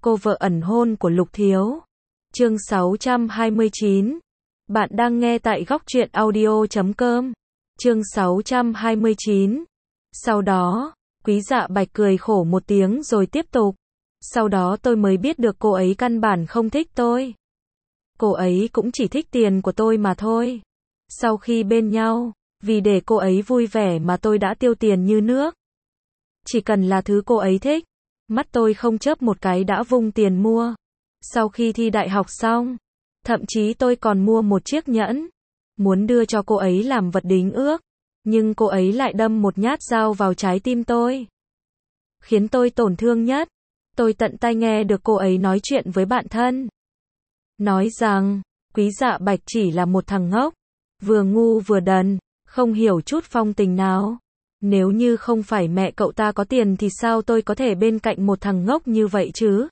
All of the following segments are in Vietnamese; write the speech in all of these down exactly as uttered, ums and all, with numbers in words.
Cô vợ ẩn hôn của Lục Thiếu. Chương sáu trăm hai mươi chín. Bạn đang nghe tại góc truyện audio chấm com. Chương sáu trăm hai mươi chín. Sau đó, Quý Dạ Bạch cười khổ một tiếng rồi tiếp tục. Sau đó tôi mới biết được cô ấy căn bản không thích tôi. Cô ấy cũng chỉ thích tiền của tôi mà thôi. Sau khi bên nhau, vì để cô ấy vui vẻ mà tôi đã tiêu tiền như nước. Chỉ cần là thứ cô ấy thích, mắt tôi không chớp một cái đã vung tiền mua. Sau khi thi đại học xong, thậm chí tôi còn mua một chiếc nhẫn, muốn đưa cho cô ấy làm vật đính ước, nhưng cô ấy lại đâm một nhát dao vào trái tim tôi. Khiến tôi tổn thương nhất, tôi tận tai nghe được cô ấy nói chuyện với bạn thân. Nói rằng, Quý Dạ Bạch chỉ là một thằng ngốc, vừa ngu vừa đần, không hiểu chút phong tình nào. Nếu như không phải mẹ cậu ta có tiền thì sao tôi có thể bên cạnh một thằng ngốc như vậy chứ?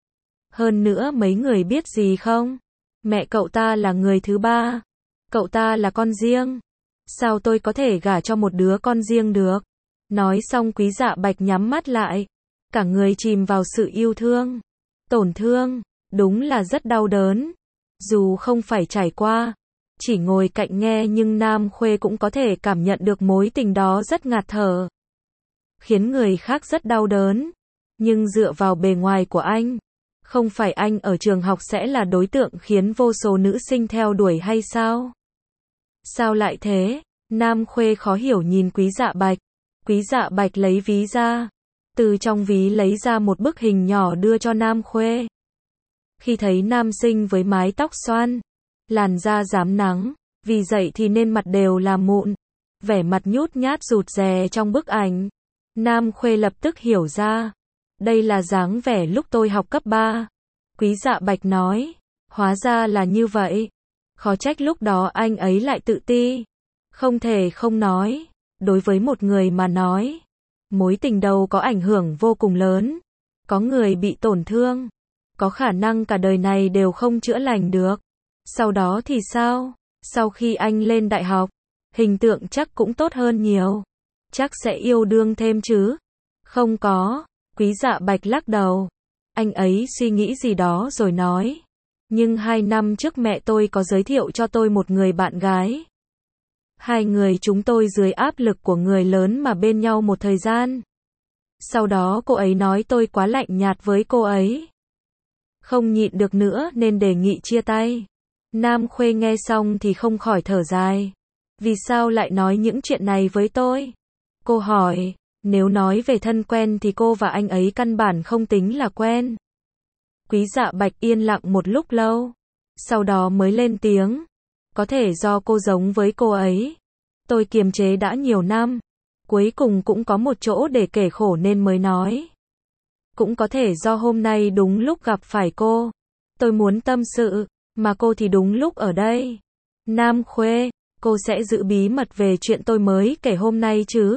Hơn nữa mấy người biết gì không? Mẹ cậu ta là người thứ ba. Cậu ta là con riêng. Sao tôi có thể gả cho một đứa con riêng được? Nói xong Quý Dạ Bạch nhắm mắt lại. Cả người chìm vào sự yêu thương. Tổn thương. Đúng là rất đau đớn. Dù không phải trải qua, chỉ ngồi cạnh nghe nhưng Nam Khuê cũng có thể cảm nhận được mối tình đó rất ngạt thở. Khiến người khác rất đau đớn. Nhưng dựa vào bề ngoài của anh, không phải anh ở trường học sẽ là đối tượng khiến vô số nữ sinh theo đuổi hay sao? Sao lại thế? Nam Khuê khó hiểu nhìn Quý Dạ Bạch. Quý Dạ Bạch lấy ví ra. Từ trong ví lấy ra một bức hình nhỏ đưa cho Nam Khuê. Khi thấy nam sinh với mái tóc xoăn, làn da rám nắng, vì dậy thì nên mặt đều là mụn, vẻ mặt nhút nhát rụt rè trong bức ảnh, Nam Khuê lập tức hiểu ra. Đây là dáng vẻ lúc tôi học cấp ba. Quý Dạ Bạch nói, hóa ra là như vậy. Khó trách lúc đó anh ấy lại tự ti. Không thể không nói, đối với một người mà nói, mối tình đầu có ảnh hưởng vô cùng lớn. Có người bị tổn thương, có khả năng cả đời này đều không chữa lành được. Sau đó thì sao? Sau khi anh lên đại học, hình tượng chắc cũng tốt hơn nhiều. Chắc sẽ yêu đương thêm chứ? Không có. Quý Dạ Bạch lắc đầu. Anh ấy suy nghĩ gì đó rồi nói. Nhưng hai năm trước mẹ tôi có giới thiệu cho tôi một người bạn gái. Hai người chúng tôi dưới áp lực của người lớn mà bên nhau một thời gian. Sau đó cô ấy nói tôi quá lạnh nhạt với cô ấy. Không nhịn được nữa nên đề nghị chia tay. Nam Khuê nghe xong thì không khỏi thở dài. Vì sao lại nói những chuyện này với tôi? Cô hỏi, nếu nói về thân quen thì cô và anh ấy căn bản không tính là quen. Quý Dạ Bạch yên lặng một lúc lâu. Sau đó mới lên tiếng. Có thể do cô giống với cô ấy. Tôi kiềm chế đã nhiều năm. Cuối cùng cũng có một chỗ để kể khổ nên mới nói. Cũng có thể do hôm nay đúng lúc gặp phải cô. Tôi muốn tâm sự, mà cô thì đúng lúc ở đây. Nam Khuê, cô sẽ giữ bí mật về chuyện tôi mới kể hôm nay chứ?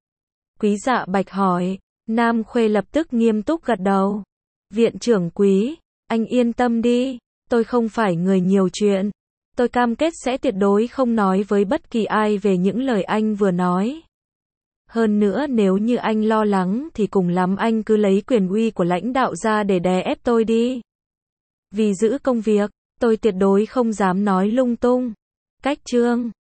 Quý Dạ Bạch hỏi. Nam Khuê lập tức nghiêm túc gật đầu. Viện trưởng Quý, anh yên tâm đi. Tôi không phải người nhiều chuyện. Tôi cam kết sẽ tuyệt đối không nói với bất kỳ ai về những lời anh vừa nói. Hơn nữa nếu như anh lo lắng thì cùng lắm anh cứ lấy quyền uy của lãnh đạo ra để đè ép tôi đi. Vì giữ công việc, tôi tuyệt đối không dám nói lung tung. Cách chương